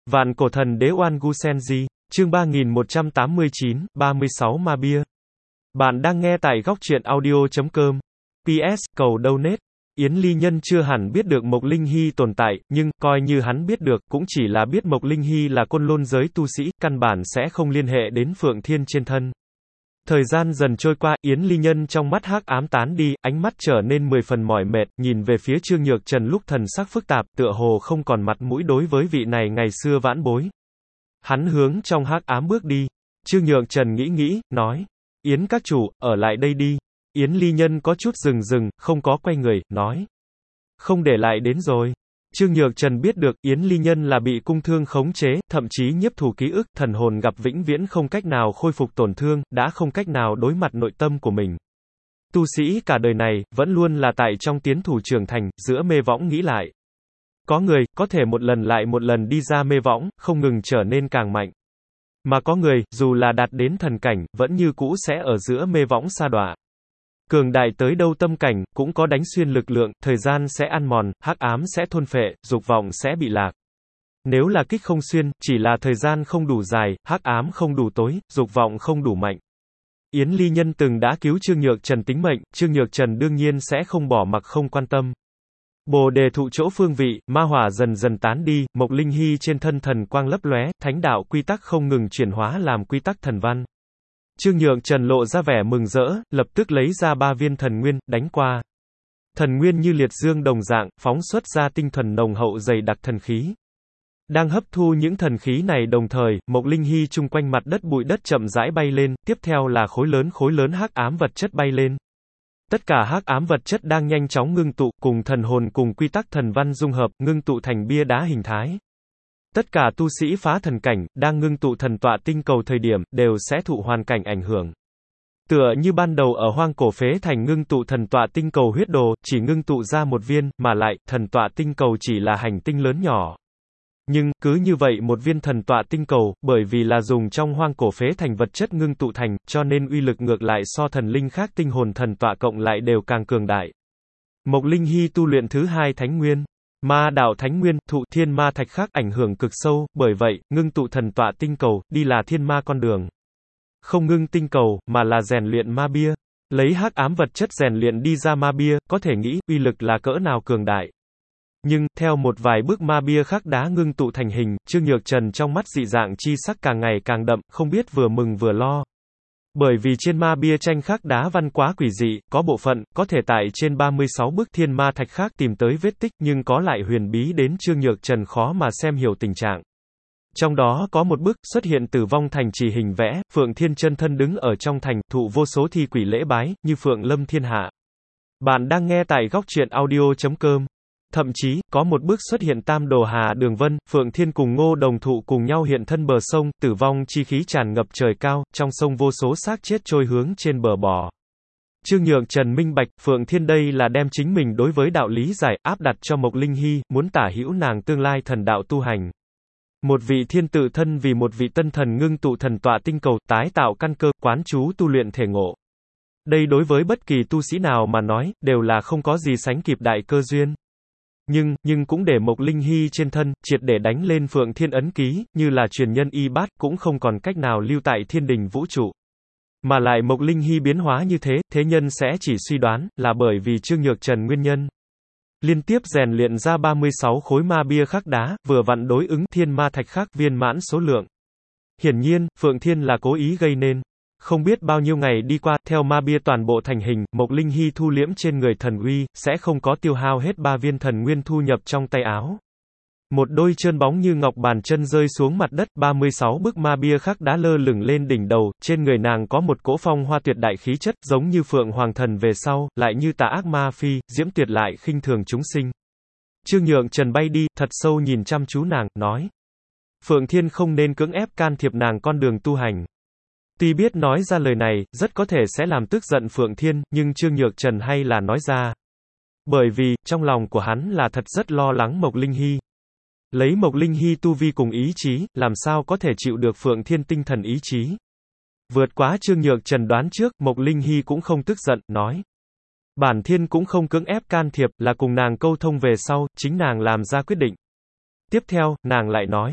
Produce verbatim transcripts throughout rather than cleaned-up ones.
Vạn cổ thần đế Oan Gu Senji, chương ba nghìn một trăm tám mươi chín, ba mươi sáu ma bia. Bạn đang nghe tại góc truyện audio chấm com. pê ét, cầu donate. Yến Ly Nhân chưa hẳn biết được Mộc Linh Hy tồn tại, nhưng, coi như hắn biết được, cũng chỉ là biết Mộc Linh Hy là côn lôn giới tu sĩ, căn bản sẽ không liên hệ đến Phượng Thiên trên thân. Thời gian dần trôi qua, Yến Ly Nhân trong mắt hắc ám tán đi, ánh mắt trở nên mười phần mỏi mệt, nhìn về phía Trương Nhược Trần lúc thần sắc phức tạp, tựa hồ không còn mặt mũi đối với vị này ngày xưa vãn bối. Hắn hướng trong hắc ám bước đi. Trương Nhược Trần nghĩ nghĩ, nói: Yến các chủ, ở lại đây đi. Yến Ly Nhân có chút dừng dừng, không có quay người, nói: Không để lại đến rồi. Trương Nhược Trần biết được, Yến Ly Nhân là bị cung thương khống chế, thậm chí nhiếp thủ ký ức, thần hồn gặp vĩnh viễn không cách nào khôi phục tổn thương, đã không cách nào đối mặt nội tâm của mình. Tu sĩ cả đời này, vẫn luôn là tại trong tiến thủ trưởng thành, giữa mê võng nghĩ lại. Có người, có thể một lần lại một lần đi ra mê võng, không ngừng trở nên càng mạnh. Mà có người, dù là đạt đến thần cảnh, vẫn như cũ sẽ ở giữa mê võng sa đọa. Cường đại tới đâu tâm cảnh, cũng có đánh xuyên lực lượng, thời gian sẽ ăn mòn, hắc ám sẽ thôn phệ, dục vọng sẽ bị lạc. Nếu là kích không xuyên, chỉ là thời gian không đủ dài, hắc ám không đủ tối, dục vọng không đủ mạnh. Yến Ly Nhân từng đã cứu Trương Nhược Trần tính mệnh, Trương Nhược Trần đương nhiên sẽ không bỏ mặc không quan tâm. Bồ đề thụ chỗ phương vị, ma hỏa dần dần tán đi, Mộc Linh Hy trên thân thần quang lấp lóe, thánh đạo quy tắc không ngừng chuyển hóa làm quy tắc thần văn. Trương Nhược Trần lộ ra vẻ mừng rỡ, lập tức lấy ra ba viên thần nguyên, đánh qua. Thần nguyên như liệt dương đồng dạng, phóng xuất ra tinh thuần nồng hậu dày đặc thần khí. Đang hấp thu những thần khí này đồng thời, Mộc Linh Hy chung quanh mặt đất bụi đất chậm rãi bay lên, tiếp theo là khối lớn khối lớn hắc ám vật chất bay lên. Tất cả hắc ám vật chất đang nhanh chóng ngưng tụ, cùng thần hồn cùng quy tắc thần văn dung hợp, ngưng tụ thành bia đá hình thái. Tất cả tu sĩ phá thần cảnh, đang ngưng tụ thần tọa tinh cầu thời điểm, đều sẽ thụ hoàn cảnh ảnh hưởng. Tựa như ban đầu ở hoang cổ phế thành ngưng tụ thần tọa tinh cầu huyết đồ, chỉ ngưng tụ ra một viên, mà lại, thần tọa tinh cầu chỉ là hành tinh lớn nhỏ. Nhưng, cứ như vậy một viên thần tọa tinh cầu, bởi vì là dùng trong hoang cổ phế thành vật chất ngưng tụ thành, cho nên uy lực ngược lại so thần linh khác tinh hồn thần tọa cộng lại đều càng cường đại. Mộc Linh Hy tu luyện thứ hai thánh nguyên. Ma đạo thánh nguyên, thụ thiên ma thạch khác ảnh hưởng cực sâu, bởi vậy, ngưng tụ thần tọa tinh cầu, đi là thiên ma con đường. Không ngưng tinh cầu, mà là rèn luyện ma bia. Lấy hắc ám vật chất rèn luyện đi ra ma bia, có thể nghĩ, uy lực là cỡ nào cường đại. Nhưng, theo một vài bước ma bia khắc đá ngưng tụ thành hình, Trương Nhược Trần trong mắt dị dạng chi sắc càng ngày càng đậm, không biết vừa mừng vừa lo. Bởi vì trên ma bia tranh khắc đá văn quá quỷ dị, có bộ phận, có thể tại trên ba mươi sáu bức thiên ma thạch khác tìm tới vết tích, nhưng có lại huyền bí đến Trương Nhược Trần khó mà xem hiểu tình trạng. Trong đó có một bức, xuất hiện Tử Vong Thành chỉ hình vẽ, Phượng Thiên chân thân đứng ở trong thành, thụ vô số thi quỷ lễ bái, như Phượng Lâm thiên hạ. Bạn đang nghe tại góc truyện audio chấm com. Thậm chí, có một bước xuất hiện Tam Đồ Hà Đường Vân, Phượng Thiên cùng Ngô Đồng Thụ cùng nhau hiện thân bờ sông, tử vong chi khí tràn ngập trời cao, trong sông vô số xác chết trôi hướng trên bờ bò. Trương Nhược Trần minh bạch, Phượng Thiên đây là đem chính mình đối với đạo lý giải, áp đặt cho Mộc Linh Hy, muốn tả hữu nàng tương lai thần đạo tu hành. Một vị thiên tự thân vì một vị tân thần ngưng tụ thần tọa tinh cầu, tái tạo căn cơ, quán chú tu luyện thể ngộ. Đây đối với bất kỳ tu sĩ nào mà nói, đều là không có gì sánh kịp đại cơ duyên. Nhưng, nhưng cũng để Mộc Linh Hy trên thân, triệt để đánh lên Phượng Thiên ấn ký, như là truyền nhân y bát, cũng không còn cách nào lưu tại thiên đình vũ trụ. Mà lại Mộc Linh Hy biến hóa như thế, thế nhân sẽ chỉ suy đoán, là bởi vì Trương Nhược Trần nguyên nhân. Liên tiếp rèn luyện ra ba mươi sáu khối ma bia khắc đá, vừa vặn đối ứng thiên ma thạch khắc viên mãn số lượng. Hiển nhiên, Phượng Thiên là cố ý gây nên. Không biết bao nhiêu ngày đi qua, theo ma bia toàn bộ thành hình, Mộc Linh Hy thu liễm trên người thần uy, sẽ không có tiêu hao hết ba viên thần nguyên thu nhập trong tay áo. Một đôi chân bóng như ngọc bàn chân rơi xuống mặt đất, ba mươi sáu bức ma bia khắc đá lơ lửng lên đỉnh đầu, trên người nàng có một cỗ phong hoa tuyệt đại khí chất, giống như Phượng Hoàng thần về sau, lại như tà ác ma phi, diễm tuyệt lại khinh thường chúng sinh. Trương Nhược Trần bay đi, thật sâu nhìn chăm chú nàng, nói: Phượng Thiên không nên cưỡng ép can thiệp nàng con đường tu hành. Tuy biết nói ra lời này, rất có thể sẽ làm tức giận Phượng Thiên, nhưng Trương Nhược Trần hay là nói ra. Bởi vì, trong lòng của hắn là thật rất lo lắng Mộc Linh Hy. Lấy Mộc Linh Hy tu vi cùng ý chí, làm sao có thể chịu được Phượng Thiên tinh thần ý chí. Vượt quá Trương Nhược Trần đoán trước, Mộc Linh Hy cũng không tức giận, nói: Bản Thiên cũng không cưỡng ép can thiệp, là cùng nàng câu thông về sau, chính nàng làm ra quyết định. Tiếp theo, nàng lại nói: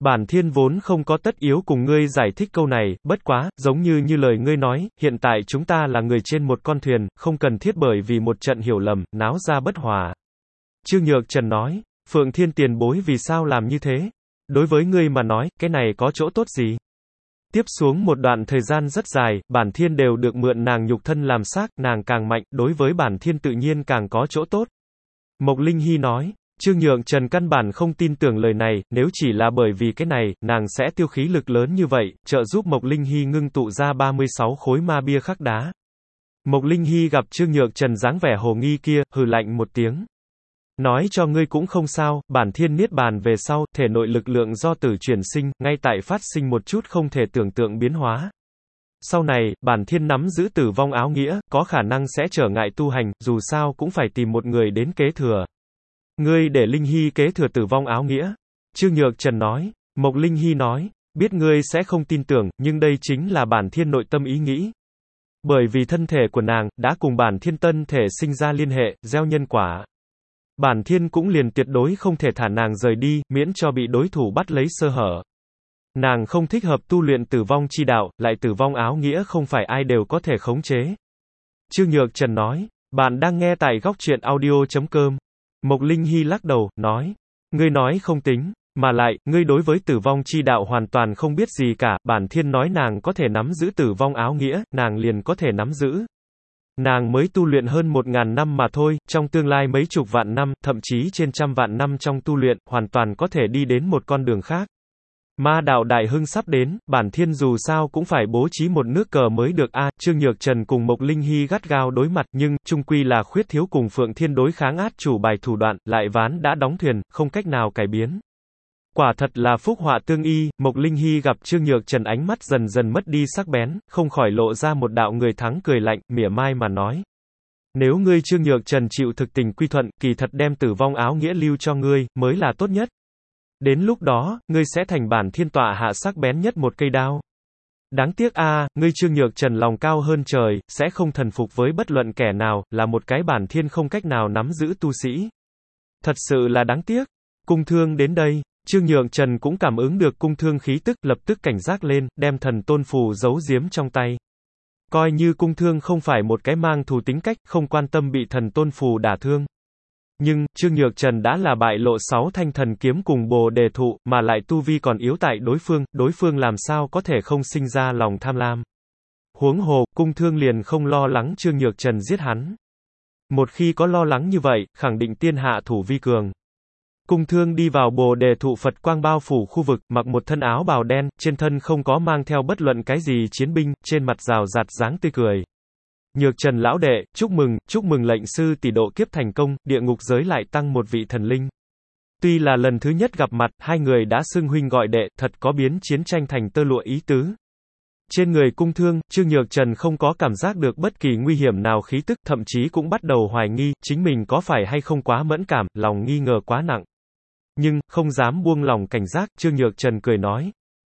Bản thiên vốn không có tất yếu cùng ngươi giải thích câu này, bất quá, giống như như lời ngươi nói, hiện tại chúng ta là người trên một con thuyền, không cần thiết bởi vì một trận hiểu lầm, náo ra bất hòa. Trương Nhược Trần nói, Phượng Thiên tiền bối vì sao làm như thế? Đối với ngươi mà nói, cái này có chỗ tốt gì? Tiếp xuống một đoạn thời gian rất dài, bản thiên đều được mượn nàng nhục thân làm xác, nàng càng mạnh, đối với bản thiên tự nhiên càng có chỗ tốt. Mộc Linh Hy nói, Trương Nhược Trần căn bản không tin tưởng lời này, nếu chỉ là bởi vì cái này, nàng sẽ tiêu khí lực lớn như vậy, trợ giúp Mộc Linh Hy ngưng tụ ra ba mươi sáu khối ma bia khắc đá. Mộc Linh Hy gặp Trương Nhược Trần dáng vẻ hồ nghi kia, hừ lạnh một tiếng. Nói cho ngươi cũng không sao, bản thiên niết bàn về sau, thể nội lực lượng do tử chuyển sinh, ngay tại phát sinh một chút không thể tưởng tượng biến hóa. Sau này, bản thiên nắm giữ tử vong áo nghĩa, có khả năng sẽ trở ngại tu hành, dù sao cũng phải tìm một người đến kế thừa. Ngươi để Linh Hy kế thừa tử vong áo nghĩa. Trương Nhược Trần nói, Mộc Linh Hy nói, biết ngươi sẽ không tin tưởng, nhưng đây chính là bản thiên nội tâm ý nghĩ. Bởi vì thân thể của nàng, đã cùng bản thiên tân thể sinh ra liên hệ, gieo nhân quả. Bản thiên cũng liền tuyệt đối không thể thả nàng rời đi, miễn cho bị đối thủ bắt lấy sơ hở. Nàng không thích hợp tu luyện tử vong chi đạo, lại tử vong áo nghĩa không phải ai đều có thể khống chế. Trương Nhược Trần nói, bạn đang nghe tại góc truyện audio chấm com. Mộc Linh Hy lắc đầu, nói, ngươi nói không tính, mà lại, ngươi đối với tử vong chi đạo hoàn toàn không biết gì cả, bản thiên nói nàng có thể nắm giữ tử vong áo nghĩa, nàng liền có thể nắm giữ. Nàng mới tu luyện hơn một ngàn năm mà thôi, trong tương lai mấy chục vạn năm, thậm chí trên trăm vạn năm trong tu luyện, hoàn toàn có thể đi đến một con đường khác. Ma đạo đại hưng sắp đến, bản thiên dù sao cũng phải bố trí một nước cờ mới được a. À, Trương Nhược Trần cùng Mộc Linh Hy gắt gao đối mặt, nhưng, chung quy là khuyết thiếu cùng Phượng Thiên đối kháng át chủ bài thủ đoạn, lại ván đã đóng thuyền, không cách nào cải biến. Quả thật là phúc họa tương y, Mộc Linh Hy gặp Trương Nhược Trần ánh mắt dần dần mất đi sắc bén, không khỏi lộ ra một đạo người thắng cười lạnh, mỉa mai mà nói. Nếu ngươi Trương Nhược Trần chịu thực tình quy thuận, kỳ thật đem tử vong áo nghĩa lưu cho ngươi, mới là tốt nhất. Đến lúc đó, ngươi sẽ thành bản thiên tọa hạ sắc bén nhất một cây đao. Đáng tiếc a, à, ngươi Trương Nhược Trần lòng cao hơn trời, sẽ không thần phục với bất luận kẻ nào, là một cái bản thiên không cách nào nắm giữ tu sĩ. Thật sự là đáng tiếc. Cung Thương đến đây, Trương Nhược Trần cũng cảm ứng được cung thương khí tức, lập tức cảnh giác lên, đem thần tôn phù giấu giếm trong tay. Coi như cung thương không phải một cái mang thù tính cách, không quan tâm bị thần tôn phù đả thương. Nhưng, Trương Nhược Trần đã là bại lộ sáu thanh thần kiếm cùng bồ đề thụ, mà lại tu vi còn yếu tại đối phương, đối phương làm sao có thể không sinh ra lòng tham lam. Huống hồ, cung thương liền không lo lắng Trương Nhược Trần giết hắn. Một khi có lo lắng như vậy, khẳng định tiên hạ thủ vi cường. Cung thương đi vào bồ đề thụ Phật quang bao phủ khu vực, mặc một thân áo bào đen, trên thân không có mang theo bất luận cái gì chiến binh, trên mặt rào rạt dáng tươi cười. Nhược Trần lão đệ, chúc mừng, chúc mừng lệnh sư tỷ độ kiếp thành công, địa ngục giới lại tăng một vị thần linh. Tuy là lần thứ nhất gặp mặt, hai người đã xưng huynh gọi đệ, thật có biến chiến tranh thành tơ lụa ý tứ. Trên người cung thương, Trương Nhược Trần không có cảm giác được bất kỳ nguy hiểm nào khí tức, thậm chí cũng bắt đầu hoài nghi, chính mình có phải hay không quá mẫn cảm, lòng nghi ngờ quá nặng. Nhưng, không dám buông lòng cảnh giác, Trương Nhược Trần cười nói.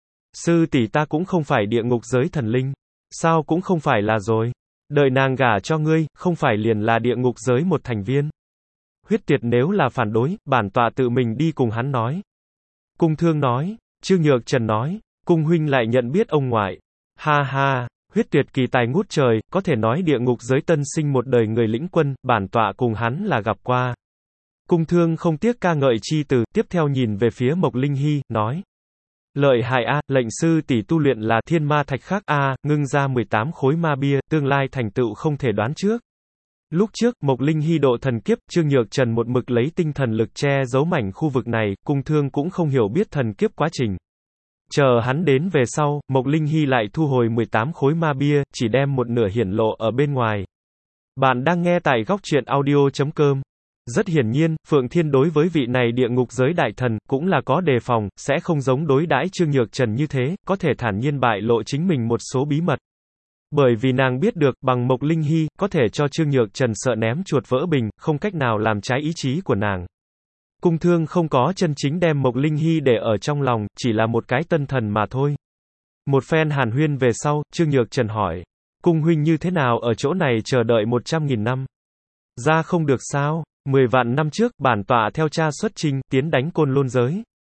Sư tỷ ta cũng không phải địa ngục giới thần linh. Sao cũng không phải là rồi. Đợi nàng gả cho ngươi, không phải liền là địa ngục giới một thành viên. Huyết Tiệt nếu là phản đối, bản tọa tự mình đi cùng hắn nói. Cung thương nói, Trương Nhược Trần nói, cung huynh lại nhận biết ông ngoại. Ha ha, Huyết Tiệt kỳ tài ngút trời, có thể nói địa ngục giới tân sinh một đời người lĩnh quân, bản tọa cùng hắn là gặp qua. Cung thương không tiếc ca ngợi chi từ, tiếp theo nhìn về phía Mộc Linh Hy, nói. Lợi hại a, lệnh sư tỷ tu luyện là thiên ma thạch khắc a, ngưng ra mười tám khối ma bia, tương lai thành tựu không thể đoán trước. Lúc trước, Mộc Linh Hy độ thần kiếp, Trương Nhược Trần một mực lấy tinh thần lực che giấu mảnh khu vực này, cung thương cũng không hiểu biết thần kiếp quá trình. Chờ hắn đến về sau, Mộc Linh Hy lại thu hồi mười tám khối ma bia, chỉ đem một nửa hiển lộ ở bên ngoài. Bạn đang nghe tại góc truyện audio chấm com. Rất hiển nhiên, Phượng Thiên đối với vị này địa ngục giới đại thần, cũng là có đề phòng, sẽ không giống đối đãi Trương Nhược Trần như thế, có thể thản nhiên bại lộ chính mình một số bí mật. Bởi vì nàng biết được, bằng Mộc Linh Hy, có thể cho Trương Nhược Trần sợ ném chuột vỡ bình, không cách nào làm trái ý chí của nàng. Cung thương không có chân chính đem Mộc Linh Hy để ở trong lòng, chỉ là một cái tân thần mà thôi. Một phen hàn huyên về sau, Trương Nhược Trần hỏi, cung huynh như thế nào ở chỗ này chờ đợi một trăm nghìn năm? Ra không được sao? Mười vạn năm trước, bản tọa theo cha xuất chinh, tiến đánh Côn Lôn giới.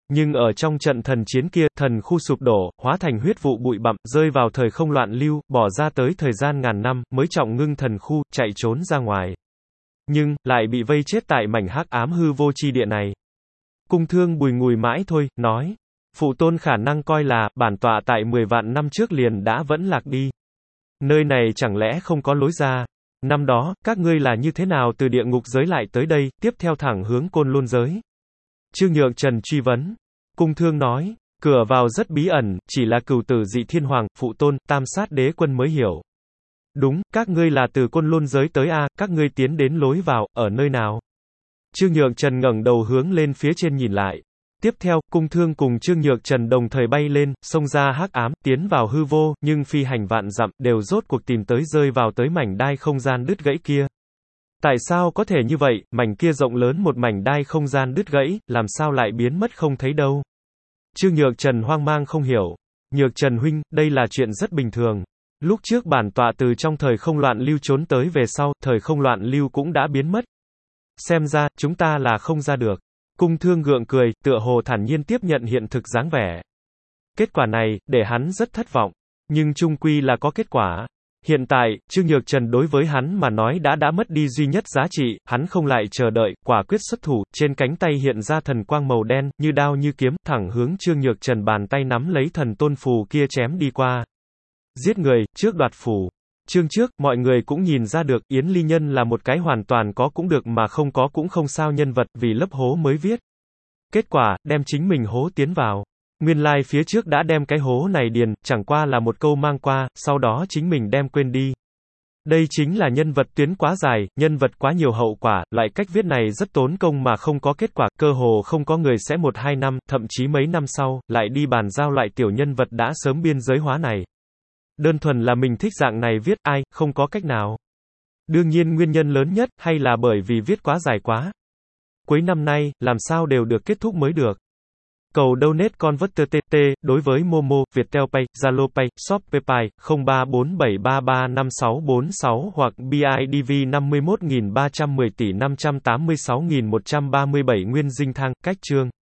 Nhưng ở trong trận thần chiến kia, thần khu sụp đổ, hóa thành huyết vụ bụi bặm, rơi vào thời không loạn lưu, bỏ ra tới thời gian ngàn năm, mới trọng ngưng thần khu, chạy trốn ra ngoài. Nhưng, lại bị vây chết tại mảnh hắc ám hư vô chi địa này. Cung Thương bùi ngùi mãi thôi, nói. Phụ tôn khả năng coi là, bản tọa tại mười vạn năm trước liền đã vẫn lạc đi. Nơi này chẳng lẽ không có lối ra? Năm đó, các ngươi là như thế nào từ địa ngục giới lại tới đây, tiếp theo thẳng hướng Côn Lôn giới? Trương Nhược Trần truy vấn. Cung Thương nói, cửa vào rất bí ẩn, chỉ là cửu tử dị thiên hoàng, phụ tôn, tam sát đế quân mới hiểu. Đúng, các ngươi là từ Côn Lôn giới tới a, các ngươi tiến đến lối vào, ở nơi nào? Trương Nhược Trần ngẩng đầu hướng lên phía trên nhìn lại. Tiếp theo, Cung Thương cùng Trương Nhược Trần đồng thời bay lên, xông ra hắc ám, tiến vào hư vô, nhưng phi hành vạn dặm, đều rốt cuộc tìm tới rơi vào tới mảnh đai không gian đứt gãy kia. Tại sao có thể như vậy, mảnh kia rộng lớn một mảnh đai không gian đứt gãy, làm sao lại biến mất không thấy đâu? Trương Nhược Trần hoang mang không hiểu. Nhược Trần huynh, đây là chuyện rất bình thường. Lúc trước bản tọa từ trong thời không loạn lưu trốn tới về sau, thời không loạn lưu cũng đã biến mất. Xem ra, chúng ta là không ra được. Cung Thương gượng cười, tựa hồ thản nhiên tiếp nhận hiện thực dáng vẻ. Kết quả này, để hắn rất thất vọng. Nhưng chung quy là có kết quả. Hiện tại, Trương Nhược Trần đối với hắn mà nói đã đã mất đi duy nhất giá trị, hắn không lại chờ đợi, quả quyết xuất thủ, trên cánh tay hiện ra thần quang màu đen, như đao như kiếm, thẳng hướng Trương Nhược Trần bàn tay nắm lấy thần tôn phù kia chém đi qua. Giết người, trước đoạt phù. Chương trước, mọi người cũng nhìn ra được, Yến Ly Nhân là một cái hoàn toàn có cũng được mà không có cũng không sao nhân vật, vì lấp hố mới viết. Kết quả, đem chính mình hố tiến vào. Nguyên lai like phía trước đã đem cái hố này điền, chẳng qua là một câu mang qua, sau đó chính mình đem quên đi. Đây chính là nhân vật tuyến quá dài, nhân vật quá nhiều hậu quả, lại cách viết này rất tốn công mà không có kết quả, cơ hồ không có người sẽ một hai năm, thậm chí mấy năm sau, lại đi bàn giao lại tiểu nhân vật đã sớm biên giới hóa này. Đơn thuần là mình thích dạng này viết, ai, không có cách nào. Đương nhiên nguyên nhân lớn nhất, hay là bởi vì viết quá dài quá. Cuối năm nay, làm sao đều được kết thúc mới được. Cầu donate converter tê tê, đối với Momo, Viettel Pay, Zalo Pay, Shopee Pay, không ba bốn bảy ba ba năm sáu bốn sáu hoặc bê i đê vê năm mươi mốt nghìn ba trăm mười tỷ năm trăm tám mươi sáu nghìn một trăm ba mươi bảy Nguyên Dinh Thang, cách chương.